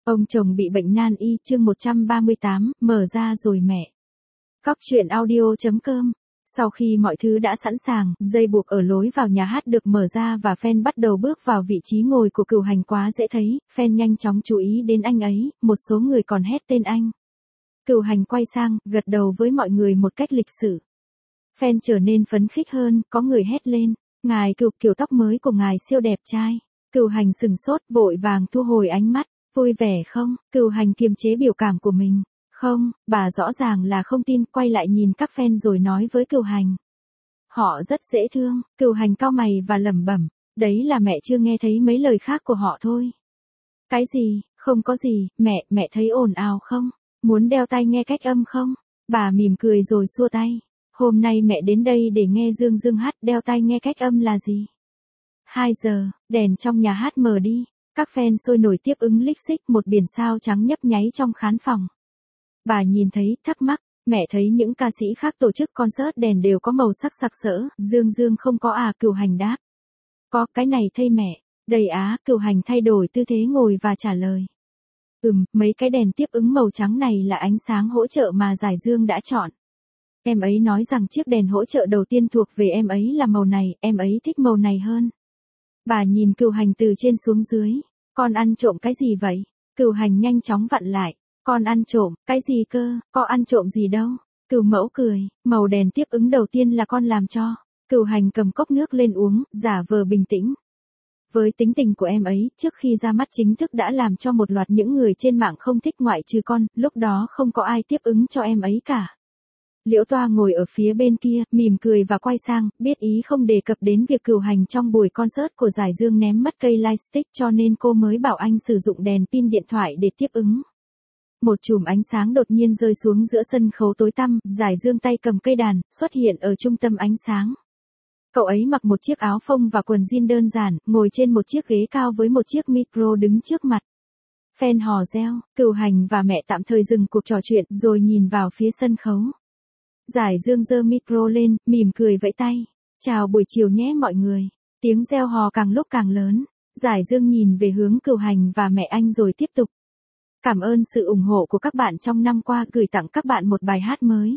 Ông chồng bị bệnh nan y, chương 138, mở ra rồi mẹ. Góc truyện audio.com. Sau khi mọi thứ đã sẵn sàng, dây buộc ở lối vào nhà hát được mở ra và Fan bắt đầu bước vào vị trí ngồi của Cửu Hành. Quá dễ thấy, Fan nhanh chóng chú ý đến anh ấy, một số người còn hét tên anh. Cửu Hành quay sang, gật đầu với mọi người một cách lịch sự. Fan trở nên phấn khích hơn, có người hét lên, ngài Cửu, kiểu tóc mới của ngài siêu đẹp trai. Cửu Hành sừng sốt, vội vàng thu hồi ánh mắt. Vui vẻ không? Cửu Hành kiềm chế biểu cảm của mình. Không, bà rõ ràng là không tin, quay lại nhìn các fan rồi nói với Cửu Hành. Họ rất dễ thương. Cửu Hành cau mày và lẩm bẩm, đấy là mẹ chưa nghe thấy mấy lời khác của họ thôi. Cái gì? Không có gì, mẹ thấy ồn ào không? Muốn đeo tai nghe cách âm không? Bà mỉm cười rồi xua tay. Hôm nay mẹ đến đây để nghe Dương Dương hát, đeo tai nghe cách âm là gì? 2 giờ, đèn trong nhà hát mờ đi. Các fan sôi nổi tiếp ứng lích xích, một biển sao trắng nhấp nháy trong khán phòng. Bà nhìn thấy, thắc mắc, mẹ thấy những ca sĩ khác tổ chức concert đèn đều có màu sắc sặc sỡ, Dương Dương không có à? Cửu Hành đáp. Có, cái này thây mẹ. Đầy á. Cửu Hành thay đổi tư thế ngồi và trả lời. Mấy cái đèn tiếp ứng màu trắng này là ánh sáng hỗ trợ mà Giải Dương đã chọn. Em ấy nói rằng chiếc đèn hỗ trợ đầu tiên thuộc về em ấy là màu này, em ấy thích màu này hơn. Bà nhìn Cửu Hành từ trên xuống dưới. Con ăn trộm cái gì vậy? Cửu Hành nhanh chóng vặn lại. Con ăn trộm, cái gì cơ? Có ăn trộm gì đâu? Cửu Mẫu cười, màu đèn tiếp ứng đầu tiên là con làm cho. Cửu Hành cầm cốc nước lên uống, giả vờ bình tĩnh. Với tính tình của em ấy, trước khi ra mắt chính thức đã làm cho một loạt những người trên mạng không thích ngoại trừ con, lúc đó không có ai tiếp ứng cho em ấy cả. Liễu Toa ngồi ở phía bên kia, mỉm cười và quay sang, biết ý không đề cập đến việc Cửu Hành trong buổi concert của Giải Dương ném mất cây lightstick cho nên cô mới bảo anh sử dụng đèn pin điện thoại để tiếp ứng. Một chùm ánh sáng đột nhiên rơi xuống giữa sân khấu tối tăm, Giải Dương tay cầm cây đàn, xuất hiện ở trung tâm ánh sáng. Cậu ấy mặc một chiếc áo phông và quần jean đơn giản, ngồi trên một chiếc ghế cao với một chiếc micro đứng trước mặt. Fan hò reo, Cửu Hành và mẹ tạm thời dừng cuộc trò chuyện rồi nhìn vào phía sân khấu. Giải Dương giơ micro lên, mỉm cười vẫy tay. Chào buổi chiều nhé mọi người. Tiếng reo hò càng lúc càng lớn. Giải Dương nhìn về hướng Cửu Hành và mẹ anh rồi tiếp tục. Cảm ơn sự ủng hộ của các bạn trong năm qua, gửi tặng các bạn một bài hát mới.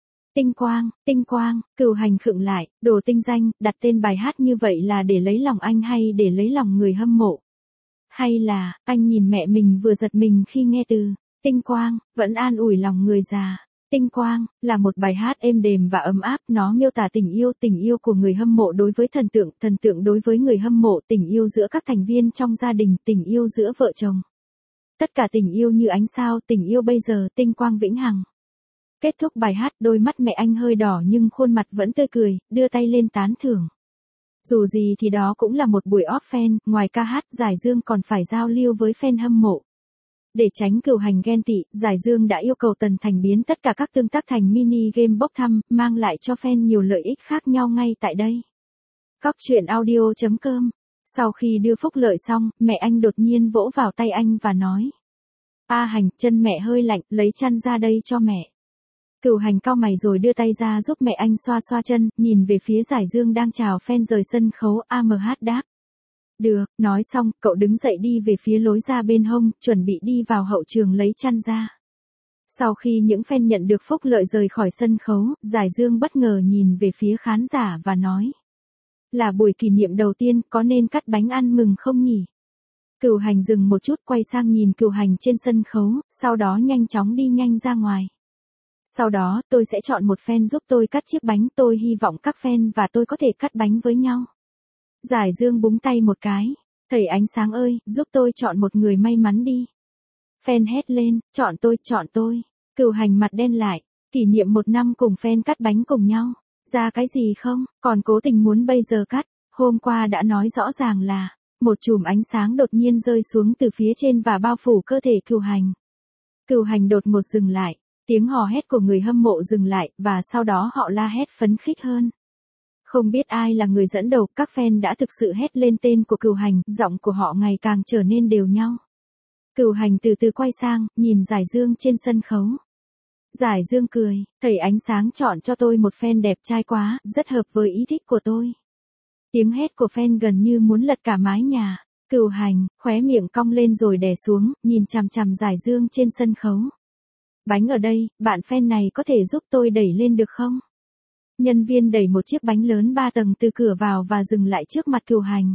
Tinh quang, Cửu Hành khựng lại, đồ tinh danh, đặt tên bài hát như vậy là để lấy lòng anh hay để lấy lòng người hâm mộ? Hay là, anh nhìn mẹ mình vừa giật mình khi nghe từ tinh quang, vẫn an ủi lòng người già. Tinh quang, là một bài hát êm đềm và ấm áp, nó miêu tả tình yêu của người hâm mộ đối với thần tượng đối với người hâm mộ, tình yêu giữa các thành viên trong gia đình, tình yêu giữa vợ chồng. Tất cả tình yêu như ánh sao, tình yêu bây giờ, tinh quang vĩnh hằng. Kết thúc bài hát, đôi mắt mẹ anh hơi đỏ nhưng khuôn mặt vẫn tươi cười, đưa tay lên tán thưởng. Dù gì thì đó cũng là một buổi off fan, ngoài ca hát, Giải Dương còn phải giao lưu với fan hâm mộ. Để tránh Cửu Hành ghen tị, Giải Dương đã yêu cầu Tần Thành biến tất cả các tương tác thành mini game bốc thăm, mang lại cho fan nhiều lợi ích khác nhau ngay tại đây. Góc truyện audio.com. Sau khi đưa phúc lợi xong, mẹ anh đột nhiên vỗ vào tay anh và nói. A Hành, chân mẹ hơi lạnh, lấy chăn ra đây cho mẹ. Cửu Hành cau mày rồi đưa tay ra giúp mẹ anh xoa xoa chân, nhìn về phía Giải Dương đang chào fan rời sân khấu. AMH đáp. Được, nói xong, cậu đứng dậy đi về phía lối ra bên hông, chuẩn bị đi vào hậu trường lấy chăn ra. Sau khi những fan nhận được phúc lợi rời khỏi sân khấu, Giải Dương bất ngờ nhìn về phía khán giả và nói. Là buổi kỷ niệm đầu tiên, có nên cắt bánh ăn mừng không nhỉ? Cửu Hành dừng một chút, quay sang nhìn Cửu Hành trên sân khấu, sau đó nhanh chóng đi nhanh ra ngoài. Sau đó, tôi sẽ chọn một fan giúp tôi cắt chiếc bánh, tôi hy vọng các fan và tôi có thể cắt bánh với nhau. Giải Dương búng tay một cái. Thầy ánh sáng ơi, giúp tôi chọn một người may mắn đi. Fan hét lên, chọn tôi. Cửu Hành mặt đen lại, kỷ niệm 1 năm cùng fan cắt bánh cùng nhau. Ra cái gì không, còn cố tình muốn bây giờ cắt. Hôm qua đã nói rõ ràng là, một chùm ánh sáng đột nhiên rơi xuống từ phía trên và bao phủ cơ thể Cửu Hành. Cửu Hành đột ngột dừng lại, tiếng hò hét của người hâm mộ dừng lại, và sau đó họ la hét phấn khích hơn. Không biết ai là người dẫn đầu, các fan đã thực sự hét lên tên của Cửu Hành, giọng của họ ngày càng trở nên đều nhau. Cửu Hành từ từ quay sang, nhìn Giải Dương trên sân khấu. Giải Dương cười, thầy ánh sáng chọn cho tôi một fan đẹp trai quá, rất hợp với ý thích của tôi. Tiếng hét của fan gần như muốn lật cả mái nhà. Cửu Hành, khóe miệng cong lên rồi đè xuống, nhìn chằm chằm Giải Dương trên sân khấu. Bánh ở đây, bạn fan này có thể giúp tôi đẩy lên được không? Nhân viên đẩy một chiếc bánh lớn 3 tầng từ cửa vào và dừng lại trước mặt Cửu Hành.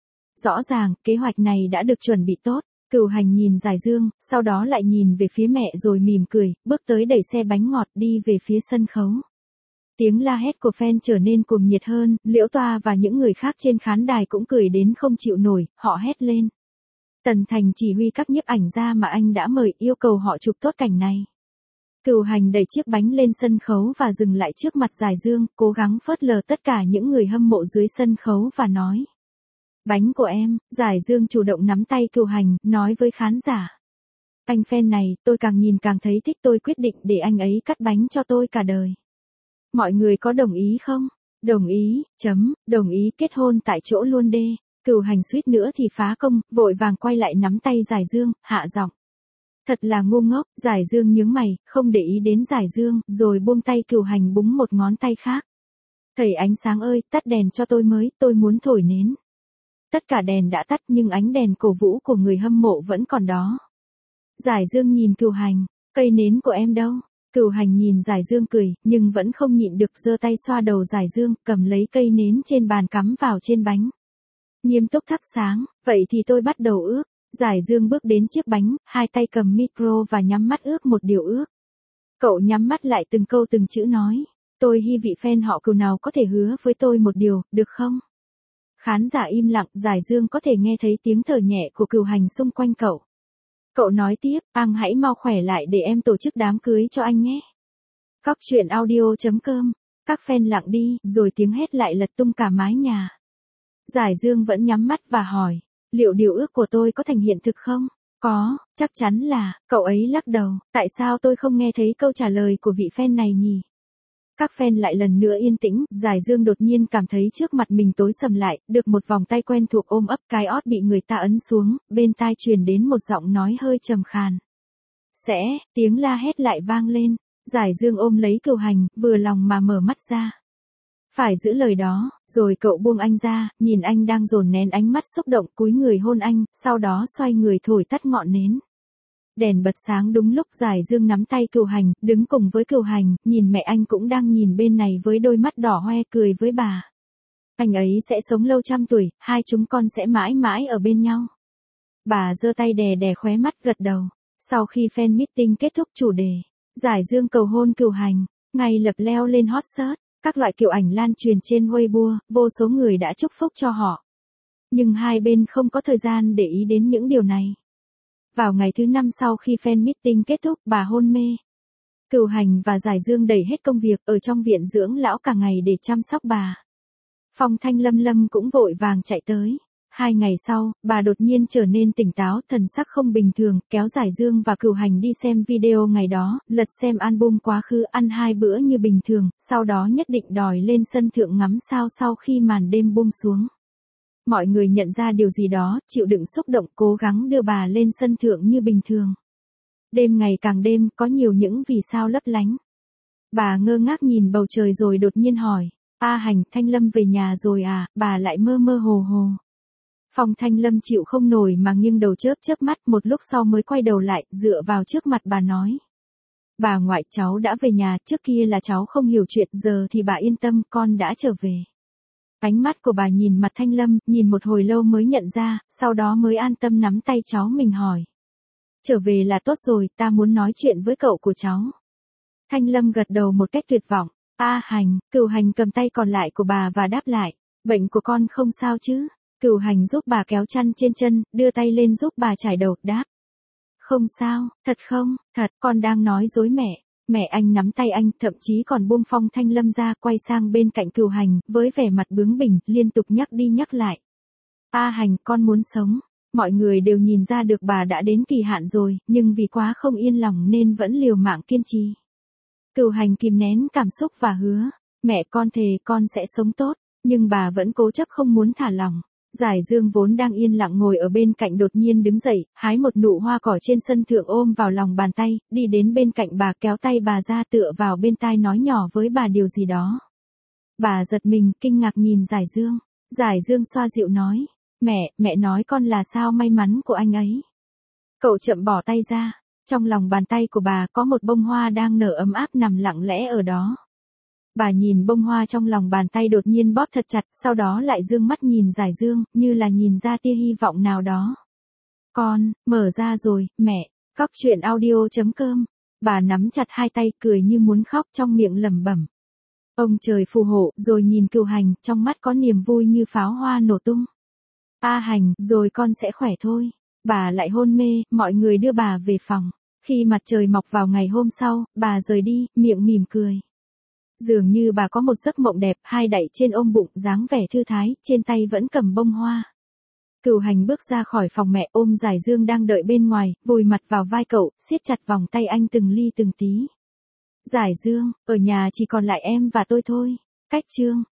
Rõ ràng, kế hoạch này đã được chuẩn bị tốt. Cửu Hành nhìn Giải Dương, sau đó lại nhìn về phía mẹ rồi mỉm cười, bước tới đẩy xe bánh ngọt đi về phía sân khấu. Tiếng la hét của fan trở nên cuồng nhiệt hơn, Liễu Toa và những người khác trên khán đài cũng cười đến không chịu nổi, họ hét lên. Tần Thành chỉ huy các nhiếp ảnh gia mà anh đã mời yêu cầu họ chụp tốt cảnh này. Cửu Hành đẩy chiếc bánh lên sân khấu và dừng lại trước mặt Giải Dương, cố gắng phớt lờ tất cả những người hâm mộ dưới sân khấu và nói. Bánh của em, Giải Dương chủ động nắm tay Cửu Hành, nói với khán giả. Anh fan này, tôi càng nhìn càng thấy thích, tôi quyết định để anh ấy cắt bánh cho tôi cả đời. Mọi người có đồng ý không? Đồng ý, đồng ý kết hôn tại chỗ luôn đê. Cửu Hành suýt nữa thì phá công, vội vàng quay lại nắm tay Giải Dương, hạ giọng. Thật là ngu ngốc, Giải Dương nhướng mày, không để ý đến Giải Dương, rồi buông tay Cửu Hành búng một ngón tay khác. Thầy ánh sáng ơi, tắt đèn cho tôi muốn thổi nến. Tất cả đèn đã tắt nhưng ánh đèn cổ vũ của người hâm mộ vẫn còn đó. Giải Dương nhìn Cửu Hành, cây nến của em đâu? Cửu Hành nhìn Giải Dương cười, nhưng vẫn không nhịn được giơ tay xoa đầu Giải Dương, cầm lấy cây nến trên bàn cắm vào trên bánh. Nghiêm túc thắp sáng, vậy thì tôi bắt đầu ước. Giải Dương bước đến chiếc bánh, hai tay cầm micro và nhắm mắt ước một điều ước. Cậu nhắm mắt lại từng câu từng chữ nói. Tôi hy vị fan họ Cửu nào có thể hứa với tôi một điều, được không? Khán giả im lặng, Giải Dương có thể nghe thấy tiếng thở nhẹ của Cửu Hành xung quanh cậu. Cậu nói tiếp, anh hãy mau khỏe lại để em tổ chức đám cưới cho anh nhé. Cóc truyện audio.com. Các fan lặng đi, rồi tiếng hét lại lật tung cả mái nhà. Giải Dương vẫn nhắm mắt và hỏi, liệu điều ước của tôi có thành hiện thực không? Có, chắc chắn là, cậu ấy lắc đầu, tại sao tôi không nghe thấy câu trả lời của vị fan này nhỉ? Các fan lại lần nữa yên tĩnh, Giải Dương đột nhiên cảm thấy trước mặt mình tối sầm lại, được một vòng tay quen thuộc ôm ấp, cái ót bị người ta ấn xuống, bên tai truyền đến một giọng nói hơi trầm khàn. Tiếng la hét lại vang lên, Giải Dương ôm lấy Cửu Hành, vừa lòng mà mở mắt ra. Phải giữ lời đó, rồi cậu buông anh ra, nhìn anh đang dồn nén ánh mắt xúc động, cúi người hôn anh, sau đó xoay người thổi tắt ngọn nến. Đèn bật sáng đúng lúc Giải Dương nắm tay Cửu Hành, đứng cùng với Cửu Hành, nhìn mẹ anh cũng đang nhìn bên này với đôi mắt đỏ hoe, cười với bà. Anh ấy sẽ sống lâu trăm tuổi, hai chúng con sẽ mãi mãi ở bên nhau. Bà giơ tay đè đè khóe mắt gật đầu. Sau khi fan meeting kết thúc chủ đề, Giải Dương cầu hôn Cửu Hành, ngay lập leo lên hot search, các loại kiểu ảnh lan truyền trên Weibo, vô số người đã chúc phúc cho họ. Nhưng hai bên không có thời gian để ý đến những điều này. Vào ngày thứ 5 sau khi fan meeting kết thúc, bà hôn mê. Cửu Hành và Giải Dương đẩy hết công việc ở trong viện dưỡng lão cả ngày để chăm sóc bà. Phong Thanh Lâm cũng vội vàng chạy tới. 2 ngày sau, bà đột nhiên trở nên tỉnh táo, thần sắc không bình thường, kéo Giải Dương và Cửu Hành đi xem video ngày đó, lật xem album quá khứ, ăn 2 bữa như bình thường, sau đó nhất định đòi lên sân thượng ngắm sao sau khi màn đêm buông xuống. Mọi người nhận ra điều gì đó, chịu đựng xúc động, cố gắng đưa bà lên sân thượng như bình thường. Đêm ngày càng đêm, có nhiều những vì sao lấp lánh. Bà ngơ ngác nhìn bầu trời rồi đột nhiên hỏi, A Hành, Thanh Lâm về nhà rồi à? Bà lại mơ mơ hồ hồ. Phong Thanh Lâm chịu không nổi mà nghiêng đầu chớp chớp mắt, một lúc sau mới quay đầu lại, dựa vào trước mặt bà nói. Bà ngoại, cháu đã về nhà, trước kia là cháu không hiểu chuyện, giờ thì bà yên tâm, con đã trở về. Ánh mắt của bà nhìn mặt Thanh Lâm, nhìn một hồi lâu mới nhận ra, sau đó mới an tâm nắm tay cháu mình hỏi. Trở về là tốt rồi, ta muốn nói chuyện với cậu của cháu. Thanh Lâm gật đầu một cách tuyệt vọng. A Hành, Cửu Hành cầm tay còn lại của bà và đáp lại. Bệnh của con không sao chứ? Cửu Hành giúp bà kéo chăn trên chân, đưa tay lên giúp bà trải đầu, đáp. Không sao, thật không, thật, con đang nói dối mẹ. Mẹ anh nắm tay anh, thậm chí còn buông Phong Thanh Lâm ra, quay sang bên cạnh Cửu Hành, với vẻ mặt bướng bỉnh, liên tục nhắc đi nhắc lại. A Hành, con muốn sống. Mọi người đều nhìn ra được bà đã đến kỳ hạn rồi, nhưng vì quá không yên lòng nên vẫn liều mạng kiên trì. Cửu Hành kìm nén cảm xúc và hứa, mẹ con thề con sẽ sống tốt, nhưng bà vẫn cố chấp không muốn thả lỏng. Giải Dương vốn đang yên lặng ngồi ở bên cạnh đột nhiên đứng dậy, hái một nụ hoa cỏ trên sân thượng ôm vào lòng bàn tay, đi đến bên cạnh bà kéo tay bà ra tựa vào bên tai nói nhỏ với bà điều gì đó. Bà giật mình, kinh ngạc nhìn Giải Dương. Giải Dương xoa dịu nói, Mẹ nói con là sao may mắn của anh ấy. Cậu chậm bỏ tay ra, trong lòng bàn tay của bà có một bông hoa đang nở ấm áp nằm lặng lẽ ở đó. Bà nhìn bông hoa trong lòng bàn tay đột nhiên bóp thật chặt, sau đó lại dương mắt nhìn Giải Dương, như là nhìn ra tia hy vọng nào đó. Con, mở ra rồi, mẹ. Cóc truyện audio.com. Bà nắm chặt hai tay cười như muốn khóc trong miệng lẩm bẩm. Ông trời phù hộ, rồi nhìn Cửu Hành, trong mắt có niềm vui như pháo hoa nổ tung. A Hành, rồi con sẽ khỏe thôi. Bà lại hôn mê, mọi người đưa bà về phòng. Khi mặt trời mọc vào ngày hôm sau, bà rời đi, miệng mỉm cười. Dường như bà có một giấc mộng đẹp, hai đẩy trên ôm bụng, dáng vẻ thư thái, trên tay vẫn cầm bông hoa. Cửu Hành bước ra khỏi phòng mẹ ôm Giải Dương đang đợi bên ngoài, vùi mặt vào vai cậu, siết chặt vòng tay anh từng ly từng tí. Giải Dương, ở nhà chỉ còn lại em và tôi thôi. Cách chương